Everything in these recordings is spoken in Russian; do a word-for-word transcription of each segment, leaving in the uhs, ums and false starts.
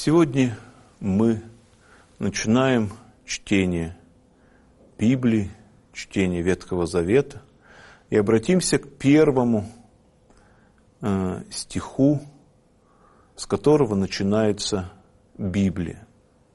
Сегодня мы начинаем чтение Библии, чтение Ветхого Завета и обратимся к первому э, стиху, с которого начинается Библия.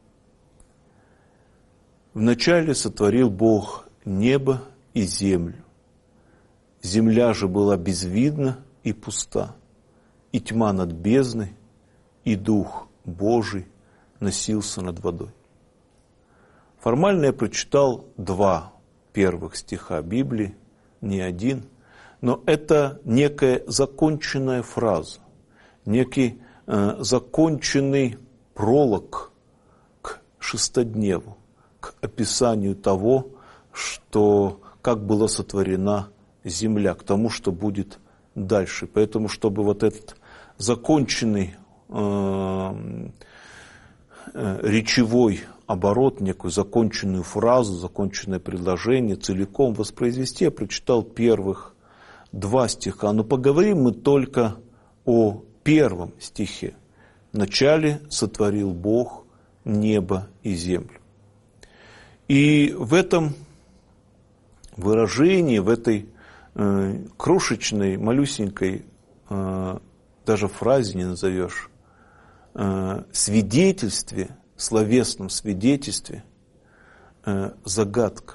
«Вначале сотворил Бог небо и землю. Земля же была безвидна и пуста, и тьма над бездной, и Дух Божий носился над водой». Формально я прочитал два первых стиха Библии, не один, но это некая законченная фраза, некий э, законченный пролог к шестодневу, к описанию того, что, как была сотворена земля, к тому, что будет дальше. Поэтому, чтобы вот этот законченный э, э, речевой оборот, некую законченную фразу, законченное предложение целиком воспроизвести, я прочитал первых два стиха. Но поговорим мы только о первом стихе. «Вначале сотворил Бог небо и землю». И в этом выражении, в этой э, крошечной, малюсенькой, э, даже фразе не назовешь, э, свидетельстве, словесном свидетельстве, э, загадка.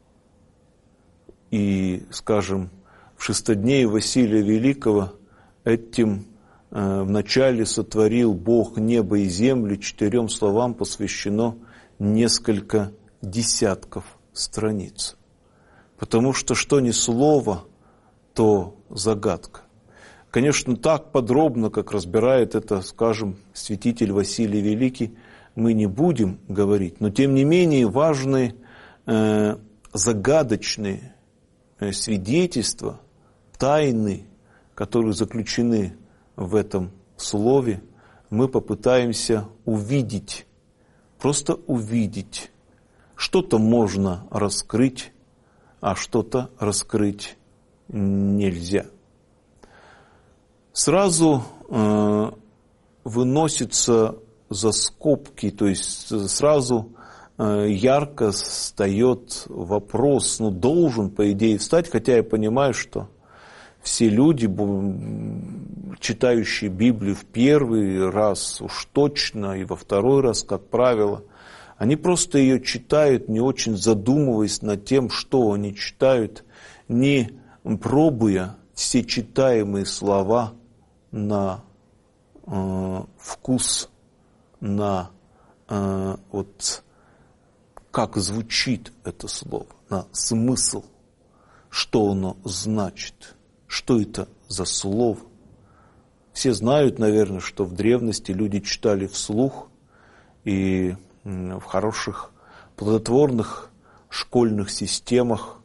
И, скажем, в шестодневе Василия Великого этим э, «вначале сотворил Бог небо и землю» четырем словам посвящено несколько десятков страниц. Потому что что ни слово, то загадка. Конечно, так подробно, как разбирает это, скажем, святитель Василий Великий, мы не будем говорить, но тем не менее важные э, загадочные э, свидетельства, тайны, которые заключены в этом слове, мы попытаемся увидеть, просто увидеть. Что-то можно раскрыть, а что-то раскрыть нельзя. Сразу э, выносится за скобки, то есть сразу э, ярко встает вопрос, ну, должен, по идее, встать, хотя я понимаю, что все люди, читающие Библию в первый раз уж точно, и во второй раз, как правило, они просто ее читают, не очень задумываясь над тем, что они читают, не пробуя все читаемые слова на э, вкус, на э, вот как звучит это слово, на смысл, что оно значит, что это за слово. Все знают, наверное, что в древности люди читали вслух, и в хороших, плодотворных школьных системах,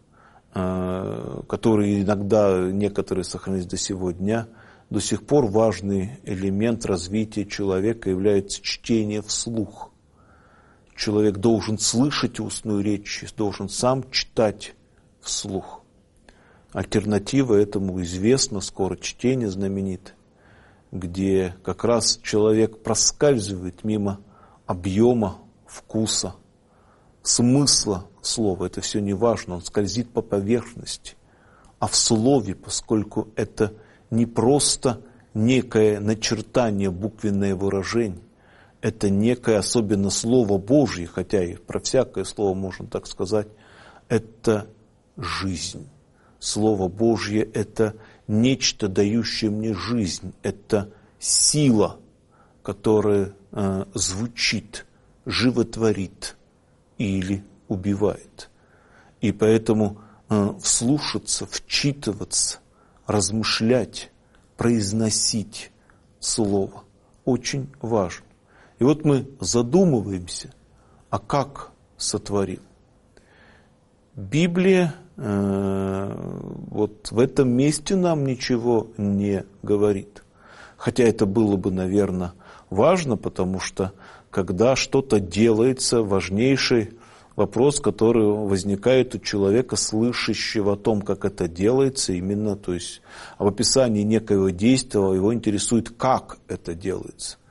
которые иногда некоторые сохранились до сего дня, до сих пор важный элемент развития человека является чтение вслух. Человек должен слышать устную речь, должен сам читать вслух. Альтернатива этому известна, скоро чтение знаменит, где как раз человек проскальзывает мимо объема, вкуса, смысла слова. Это все не важно, он скользит по поверхности. А в слове, поскольку это не просто некое начертание, буквенное выражение, это некое, особенно Слово Божье, хотя и про всякое слово можно так сказать, это жизнь. Слово Божье – это нечто, дающее мне жизнь, это сила, которая э, звучит, животворит или убивает. И поэтому э, вслушаться, вчитываться, размышлять, произносить слово очень важно. И вот мы задумываемся, а как сотворил? Библия э, вот в этом месте нам ничего не говорит. Хотя это было бы, наверное, важно, потому что когда что-то делается, важнейший вопрос, который возникает у человека, слышащего о том, как это делается, именно, то есть об описании некоего действия, его интересует, как это делается. И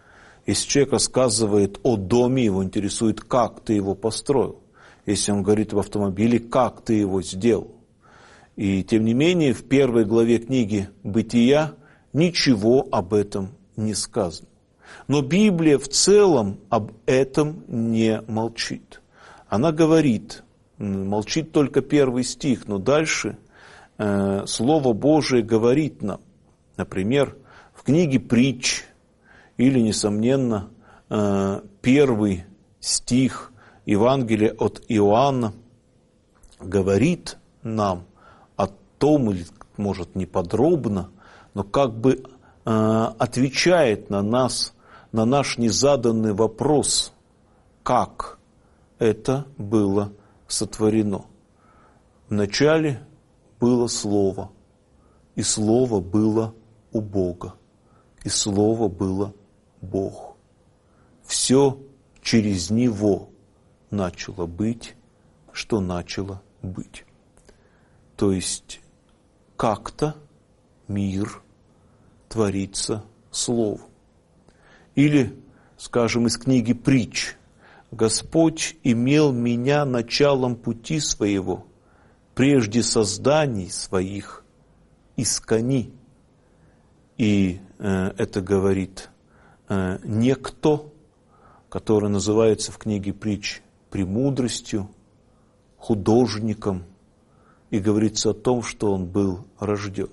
Если человек рассказывает о доме, его интересует, как ты его построил. Если он говорит об автомобиле, как ты его сделал. И тем не менее, в первой главе книги «Бытия» ничего об этом не сказано. Но Библия в целом об этом не молчит. Она говорит, молчит только первый стих, но дальше э, Слово Божие говорит нам. Например, в книге «Притч» или, несомненно, э, первый стих Евангелия от Иоанна говорит нам о том, или, может, не подробно, но как бы э, отвечает на нас, на наш незаданный вопрос, как это было сотворено. Вначале было Слово, и Слово было у Бога, и Слово было Бог. Все через Него начало быть, что начало быть. То есть как-то мир творится Словом. Или, скажем, из книги «Притч». «Господь имел меня началом пути своего, прежде созданий своих искони». И э, это говорит э, некто, который называется в книге «Притч» премудростью, художником, и говорится о том, что он был рожден.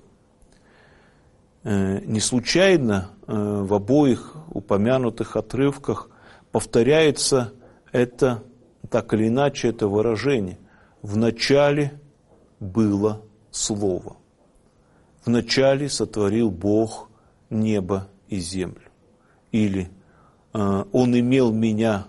Не случайно в обоих упомянутых отрывках повторяется это, так или иначе, это выражение. «Вначале было Слово». «Вначале сотворил Бог небо и землю». Или «Он имел меня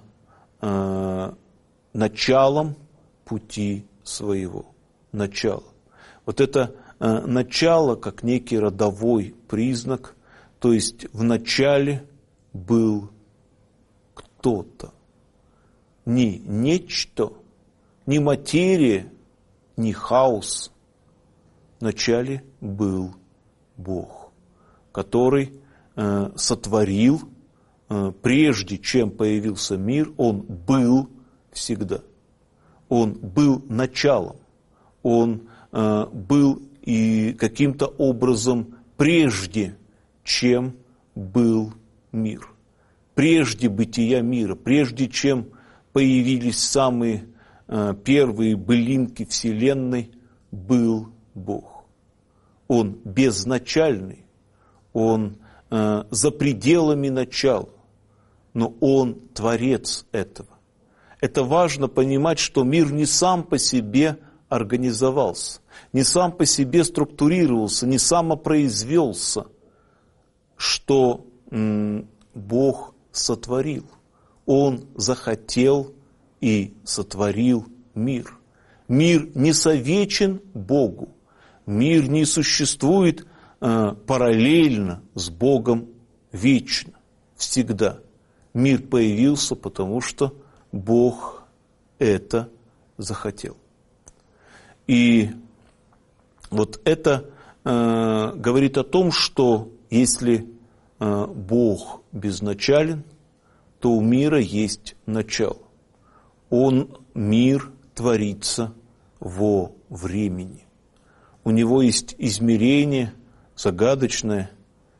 началом пути своего». Начало. Вот это э, начало как некий родовой признак, то есть в начале был кто-то. Не нечто, не материя, не хаос. В начале был Бог, который э, сотворил, э, прежде чем появился мир, Он был всегда. Он был началом. Он э, был и каким-то образом прежде, чем был мир. Прежде бытия мира, прежде чем появились самые э, первые былинки Вселенной, был Бог. Он безначальный, Он э, за пределами начала, но Он творец этого. Это важно понимать, что мир не сам по себе организовался, не сам по себе структурировался, не самопроизвелся, что м, Бог сотворил. Он захотел и сотворил мир. Мир не совечен Богу. Мир не существует э, параллельно с Богом вечно, всегда. Мир появился, потому что Бог это захотел. И вот это э, говорит о том, что если э, Бог безначален, то у мира есть начало. Он, мир, творится во времени. У него есть измерение загадочное,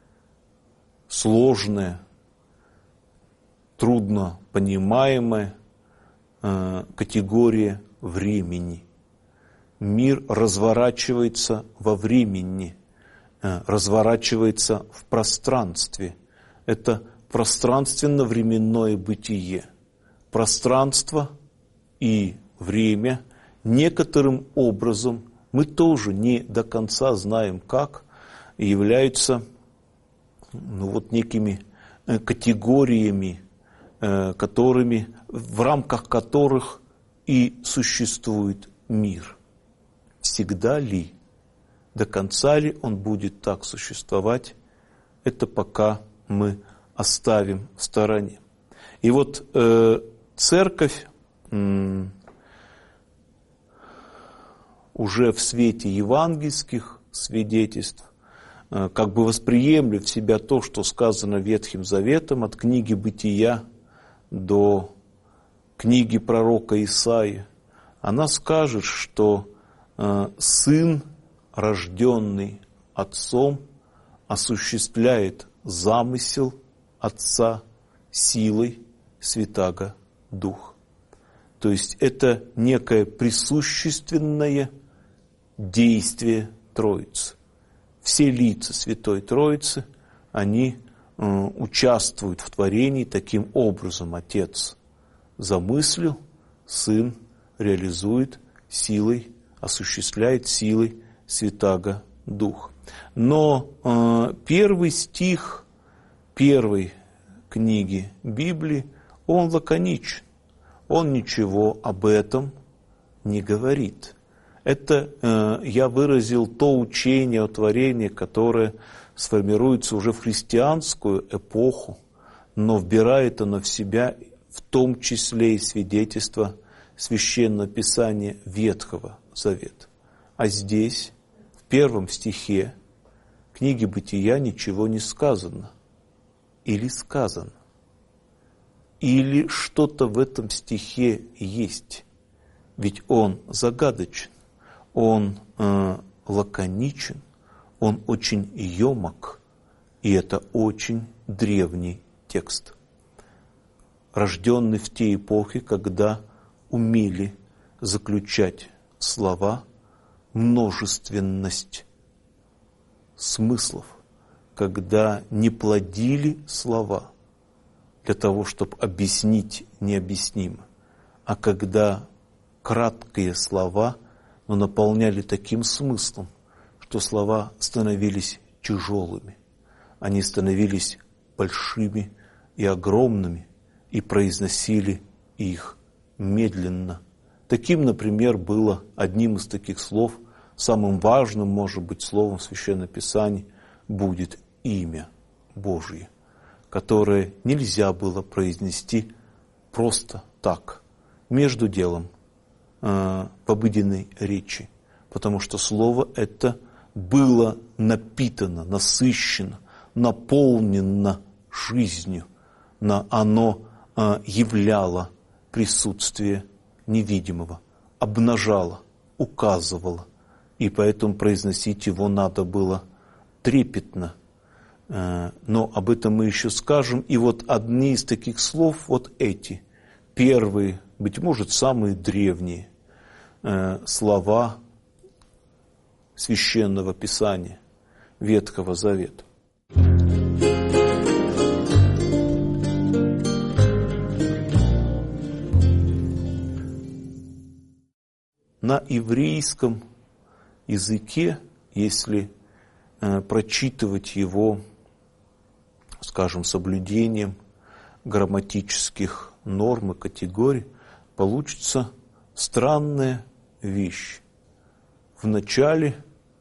сложное, трудно понимаемая э, категория времени. Мир разворачивается во времени, э, разворачивается в пространстве. Это пространственно-временное бытие. Пространство и время некоторым образом, мы тоже не до конца знаем как, являются ну, вот некими э, категориями, которыми, в рамках которых и существует мир. Всегда ли, до конца ли он будет так существовать, это пока мы оставим в стороне. И вот э, церковь э, уже в свете евангельских свидетельств как бы восприемлет в себя то, что сказано Ветхим Заветом, от книги Бытия до книги пророка Исаии, она скажет, что сын, рожденный отцом, осуществляет замысел отца силой Святаго Духа. То есть это некое присущественное действие Троицы. Все лица Святой Троицы, они э, участвуют в творении таким образом. Отец замыслил, Сын реализует силой, осуществляет силой Святаго Духа. Но э, первый стих первой книги Библии, он лаконичен. Он ничего об этом не говорит. Это э, я выразил то учение о творении, которое сформируется уже в христианскую эпоху, но вбирает оно в себя в том числе и свидетельство Священного Писания Ветхого Завета. А здесь, в первом стихе книги Бытия, ничего не сказано. Или сказано. Или что-то в этом стихе есть. Ведь он загадочен, он э, лаконичен, он очень емок, и это очень древний текст, рожденный в те эпохи, когда умели заключать слова множественность смыслов, когда не плодили слова для того, чтобы объяснить необъяснимо, а когда краткие слова, но наполняли таким смыслом, что слова становились тяжелыми, они становились большими и огромными, и произносили их медленно. Таким, например, было одним из таких слов, самым важным, может быть, словом в Священном Писании будет имя Божье, которое нельзя было произнести просто так, между делом, э, в обыденной речи, потому что слово это было напитано, насыщено, наполнено жизнью, но оно э, являло присутствие невидимого, обнажало, указывало, и поэтому произносить его надо было трепетно. Но об этом мы еще скажем. И вот одни из таких слов, вот эти, первые, быть может, самые древние слова Священного Писания Ветхого Завета. На еврейском языке, если прочитывать его, скажем, соблюдением грамматических норм и категорий, получится странная вещь. Вначале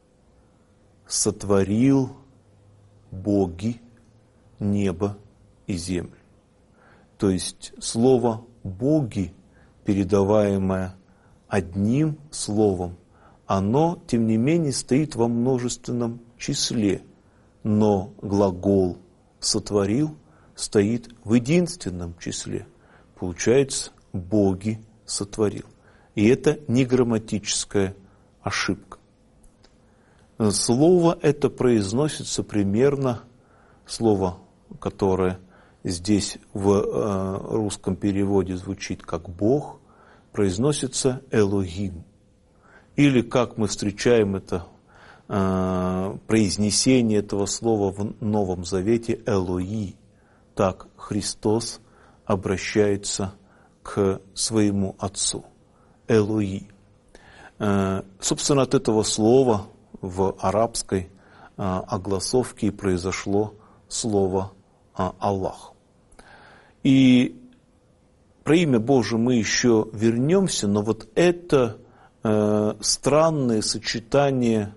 сотворил боги небо и землю. То есть слово «боги», передаваемое одним словом, оно, тем не менее, стоит во множественном числе, но глагол «сотворил» стоит в единственном числе. Получается, боги сотворил. И это не грамматическая ошибка. Слово это произносится примерно, слово, которое здесь в русском переводе звучит как «Бог», произносится «Элохим». Или, как мы встречаем это произнесение этого слова в Новом Завете, «Элои». Так Христос обращается к своему Отцу. Элои. Собственно, от этого слова в арабской огласовке и произошло слово Аллах. И про имя Божие мы еще вернемся, но вот это странное сочетание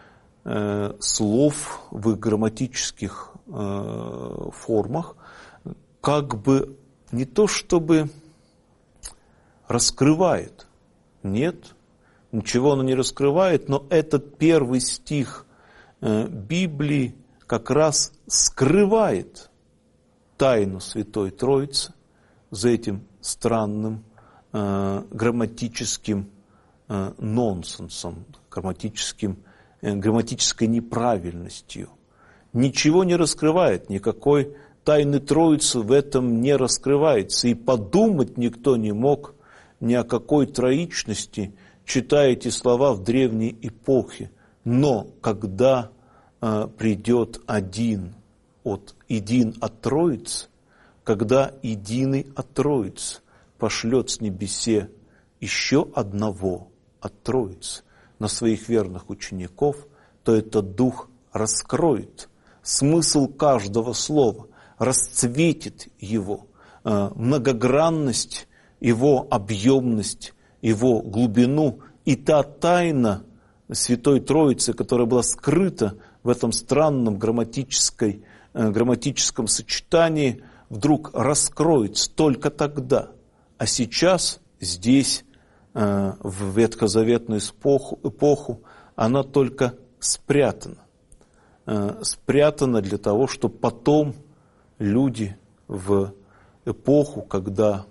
слов в их грамматических формах как бы не то чтобы раскрывает, нет, ничего оно не раскрывает, но этот первый стих Библии как раз скрывает тайну Святой Троицы за этим странным грамматическим нонсенсом, грамматическим, грамматической неправильностью. Ничего не раскрывает, никакой тайны Троицы в этом не раскрывается. И подумать никто не мог ни о какой троичности, читая эти слова в древней эпохе. Но когда э, придет один от, един от Троицы, когда единый от Троицы пошлет с небесе еще одного от Троицы на своих верных учеников, то этот Дух раскроет смысл каждого слова, расцветит его, э, многогранность, его объемность, его глубину. И та тайна Святой Троицы, которая была скрыта в этом странном грамматической, э, грамматическом сочетании, вдруг раскроется только тогда. А сейчас здесь, э, в ветхозаветную эпоху, эпоху, она только спрятана. Э, спрятана для того, чтобы потом люди в эпоху, когда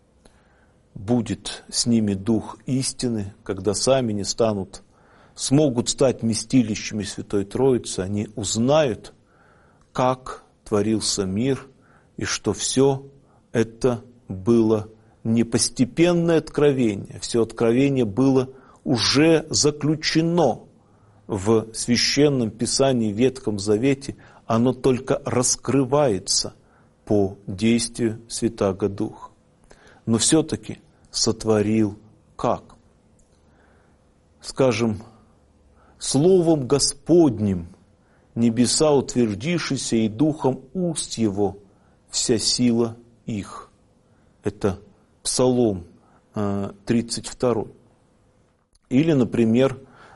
будет с ними Дух истины, когда сами не станут, смогут стать вместилищами Святой Троицы, они узнают, как творился мир, и что все это было не постепенное откровение, все откровение было уже заключено в Священном Писании, в Ветхом Завете, оно только раскрывается по действию Святаго Духа. Но все-таки сотворил как? Скажем, Словом Господним небеса утвердившиеся, и Духом уст Его вся сила их. Это Псалом тридцать два. Или, например,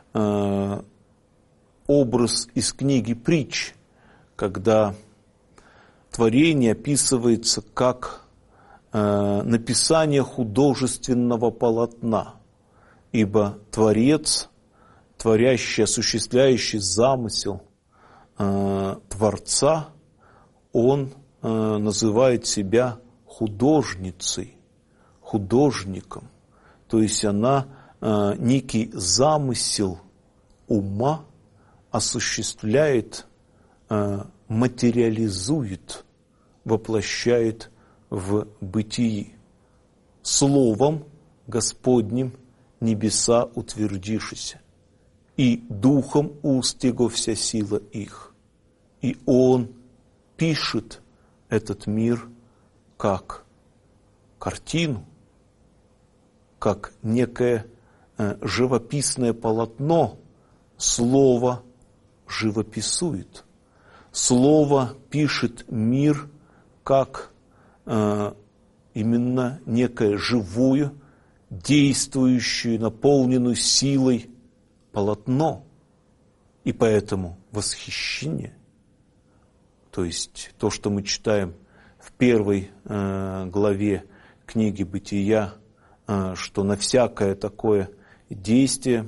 образ из книги Притч, когда творение описывается как э, написание художественного полотна, ибо Творец, творящий, осуществляющий замысел э, Творца, он э, называет себя художницей, художником. То есть она э, некий замысел ума осуществляет, материализует, воплощает в бытии. Словом Господним небеса утвердившися, и Духом уст Его вся сила их. И Он пишет этот мир как картину, как некое живописное полотно. Слово живописует. Слово пишет мир как э, именно некое живое, действующее, наполненное силой полотно. И поэтому восхищение, то есть то, что мы читаем в первой э, главе книги Бытия, э, что на всякое такое действие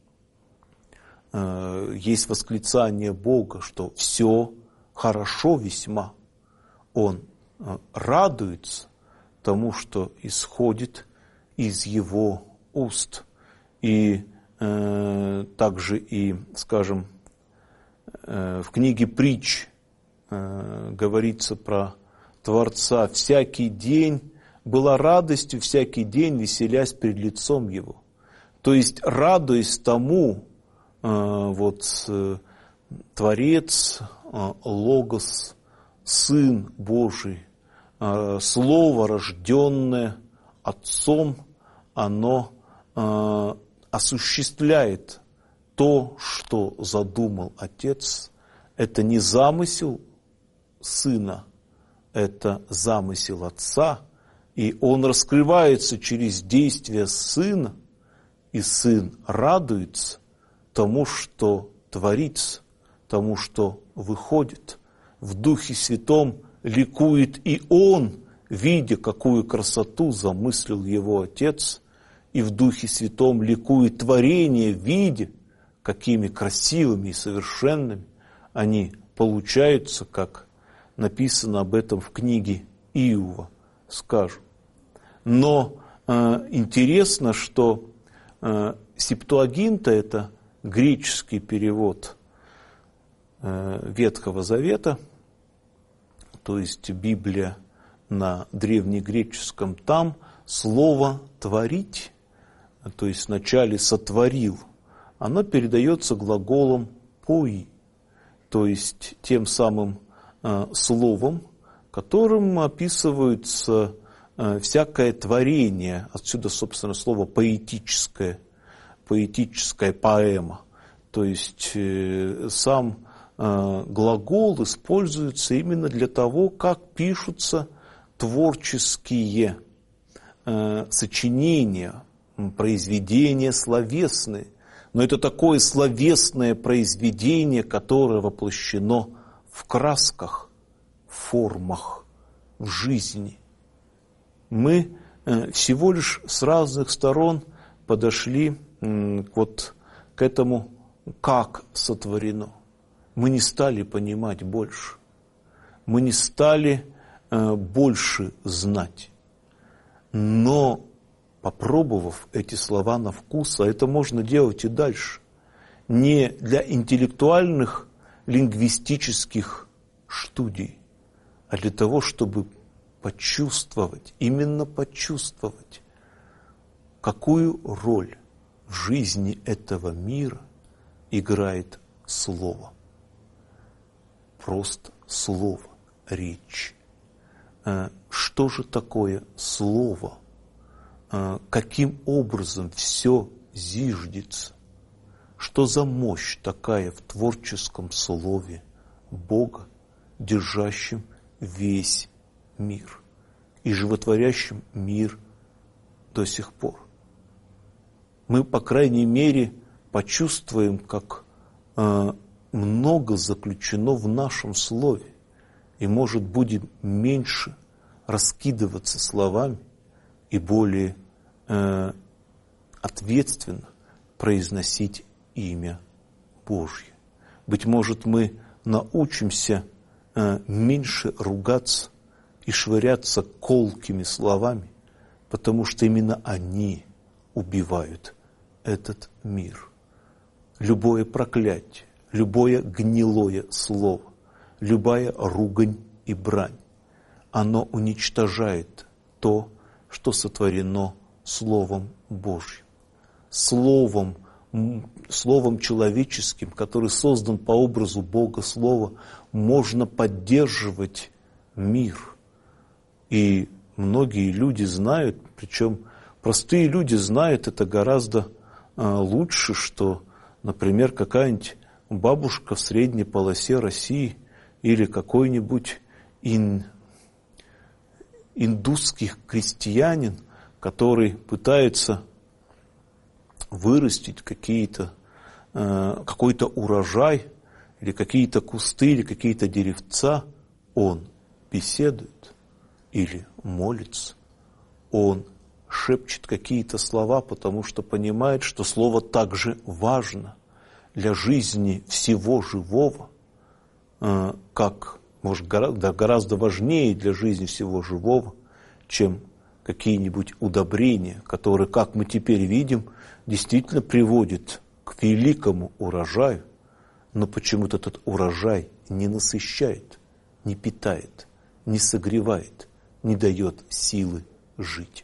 есть восклицание Бога, что все хорошо весьма. Он радуется тому, что исходит из Его уст. И э, также и, скажем, э, в книге Притч э, говорится про Творца. Всякий день была радостью, всякий день веселясь пред лицом Его. То есть, радуясь тому, вот Творец, Логос, Сын Божий, Слово, рожденное Отцом, оно осуществляет то, что задумал Отец. Это не замысел Сына, это замысел Отца, и он раскрывается через действие Сына, и Сын радуется тому, что творится, тому, что выходит. В Духе Святом ликует и Он, видя, какую красоту замыслил Его Отец, и в Духе Святом ликует творение, видя, какими красивыми и совершенными они получаются, как написано об этом в книге Иова, скажу. Но э, интересно, что э, Септуагинта – это греческий перевод э, Ветхого Завета, то есть Библия на древнегреческом, там слово «творить», то есть вначале «сотворил», оно передается глаголом «пои», то есть тем самым э, словом, которым описывается э, всякое творение. Отсюда, собственно, слово «поэтическое», поэтическая поэма. То есть э, сам э, глагол используется именно для того, как пишутся творческие э, сочинения, произведения словесные. Но это такое словесное произведение, которое воплощено в красках, в формах, в жизни. Мы э, всего лишь с разных сторон подошли э, вот к этому, как сотворено. Мы не стали понимать больше. Мы не стали э, больше знать. Но попробовав эти слова на вкус, а это можно делать и дальше, не для интеллектуальных лингвистических студий, а для того, чтобы почувствовать, именно почувствовать, какую роль в жизни этого мира играет слово. Просто слово, речь. Что же такое слово? Каким образом все зиждется? Что за мощь такая в творческом слове Бога, держащем весь мир и животворящим мир до сих пор? Мы, по крайней мере, почувствуем, как э, много заключено в нашем слове, и, может, будем меньше раскидываться словами и более э, ответственно произносить имя Божье. Быть может, мы научимся э, меньше ругаться и швыряться колкими словами, потому что именно они убивают этот мир. Любое проклятие, любое гнилое слово, любая ругань и брань, оно уничтожает то, что сотворено Словом Божьим. Словом, словом человеческим, который создан по образу Бога, Слова, можно поддерживать мир. И многие люди знают, причем простые люди знают это гораздо а, лучше, что, например, какая-нибудь бабушка в средней полосе России или какой-нибудь ин, индусский крестьянин, который пытается вырастить какие-то, э, какой-то урожай, или какие-то кусты, или какие-то деревца, он беседует или молится, он шепчет какие-то слова, потому что понимает, что слово также важно для жизни всего живого, э, как, может, гораздо, гораздо важнее для жизни всего живого, чем какие-нибудь удобрения, которые, как мы теперь видим, действительно приводят к великому урожаю, но почему-то этот урожай не насыщает, не питает, не согревает, не дает силы жить.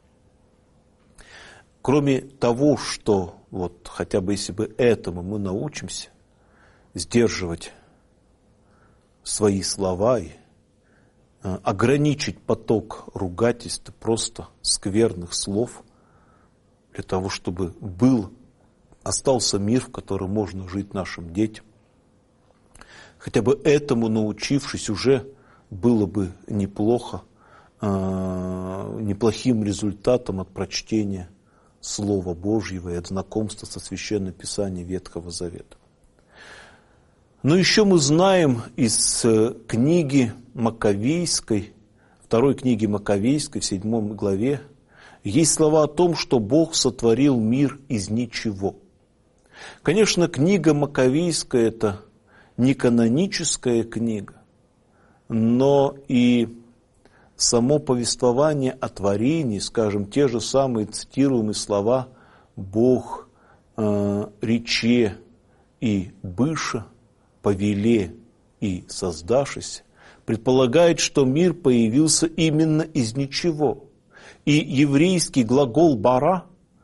Кроме того, что вот хотя бы если бы этому мы научимся, сдерживать свои слова и ограничить поток ругательств, просто скверных слов, для того, чтобы был, остался мир, в котором можно жить нашим детям. Хотя бы этому научившись, уже было бы неплохо, э, неплохим результатом от прочтения Слова Божьего и от знакомства со Священным Писанием Ветхого Завета. Но еще мы знаем из книги Маковейской, второй книги Маковейской, в седьмой главе, есть слова о том, что Бог сотворил мир из ничего. Конечно, книга Маковейская – это не каноническая книга, но и само повествование о творении, скажем, те же самые цитируемые слова «Бог э, рече и быша, повеле и создашися», предполагает, что мир появился именно из ничего. И еврейский глагол «бара»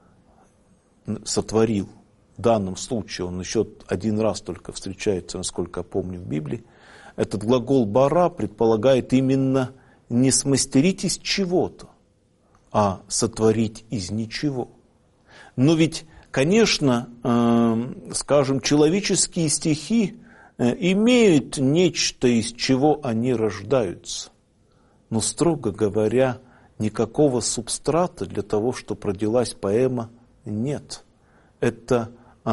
сотворил, в данном случае он еще один раз только встречается, насколько я помню, в Библии, этот глагол «бара» предполагает именно не смастерить из чего-то, а сотворить из ничего. Но ведь, конечно, э, скажем, человеческие стихи э, имеют нечто, из чего они рождаются. Но, строго говоря, никакого субстрата для того, чтобы родилась поэма, нет. Это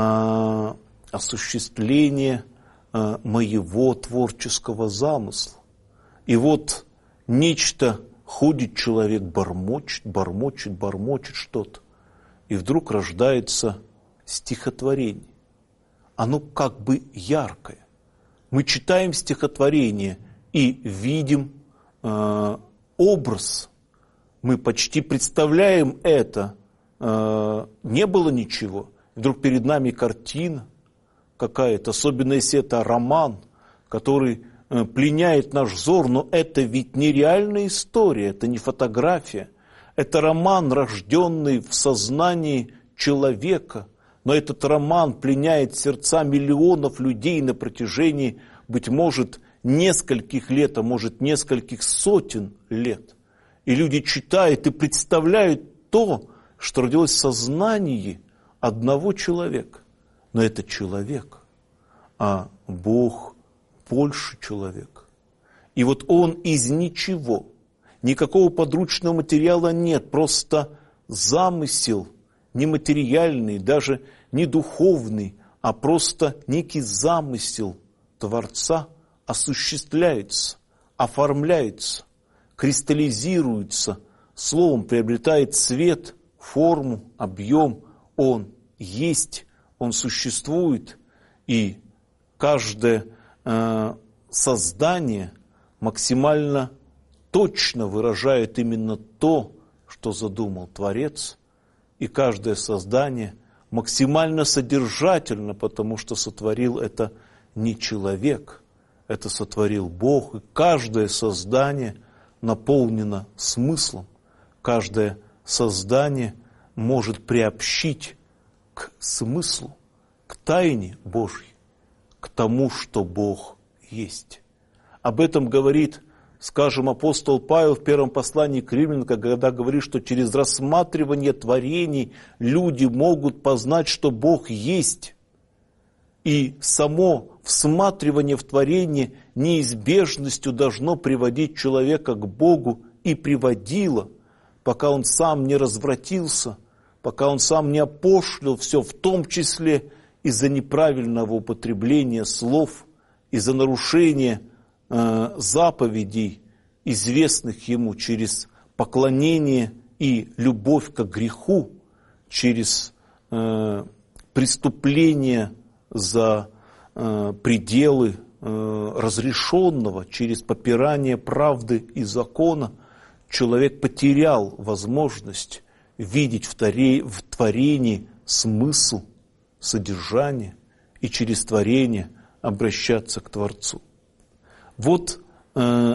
э, осуществление э, моего творческого замысла. И вот нечто, ходит человек, бормочет, бормочет, бормочет что-то. И вдруг рождается стихотворение. Оно как бы яркое. Мы читаем стихотворение и видим э, образ. Мы почти представляем это. Э, не было ничего. И вдруг перед нами картина какая-то. Особенно если это роман, который э, пленяет наш взор. Но это ведь не реальная история, это не фотография. Это роман, рожденный в сознании человека, но этот роман пленяет сердца миллионов людей на протяжении, быть может, нескольких лет, а может, нескольких сотен лет. И люди читают и представляют то, что родилось в сознании одного человека. Но это человек, а Бог больше человека. И вот Он из ничего. Никакого подручного материала нет, просто замысел нематериальный, даже не духовный, а просто некий замысел Творца осуществляется, оформляется, кристаллизируется, словом приобретает цвет, форму, объем. Он есть, он существует, и каждое э, создание максимально точно выражает именно то, что задумал Творец, и каждое создание максимально содержательно, потому что сотворил это не человек, это сотворил Бог, и каждое создание наполнено смыслом, каждое создание может приобщить к смыслу, к тайне Божьей, к тому, что Бог есть. Об этом говорит, скажем, апостол Павел в первом послании к Римлянам, когда говорит, что через рассматривание творений люди могут познать, что Бог есть. И само всматривание в творение неизбежностью должно приводить человека к Богу и приводило, пока он сам не развратился, пока он сам не опошлил все, в том числе из-за неправильного употребления слов, из-за нарушения заповедей, известных ему через поклонение и любовь к греху, через э, преступление за э, пределы э, разрешенного, через попирание правды и закона, человек потерял возможность видеть в, таре, в творении смысл, содержание и через творение обращаться к Творцу. Вот э,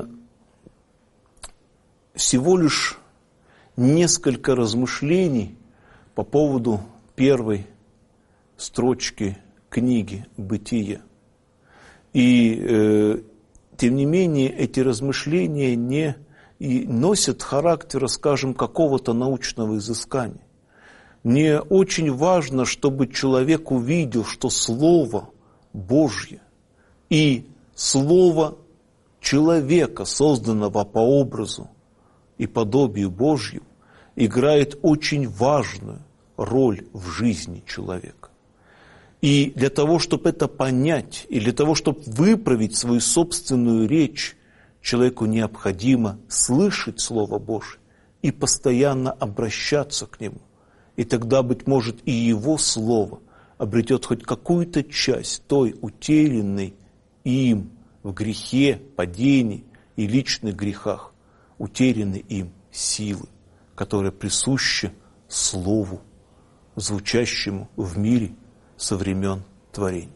всего лишь несколько размышлений по поводу первой строчки книги «Бытие». И, э, тем не менее, эти размышления не и носят характера, скажем, какого-то научного изыскания. Мне очень важно, чтобы человек увидел, что Слово Божье и Слово человека, созданного по образу и подобию Божью, играет очень важную роль в жизни человека. И для того, чтобы это понять, и для того, чтобы выправить свою собственную речь, человеку необходимо слышать Слово Божие и постоянно обращаться к нему. И тогда, быть может, и его Слово обретет хоть какую-то часть той утерянной им в грехе, падении и личных грехах, утерянной им силы, которая присуща Слову, звучащему в мире со времен творения.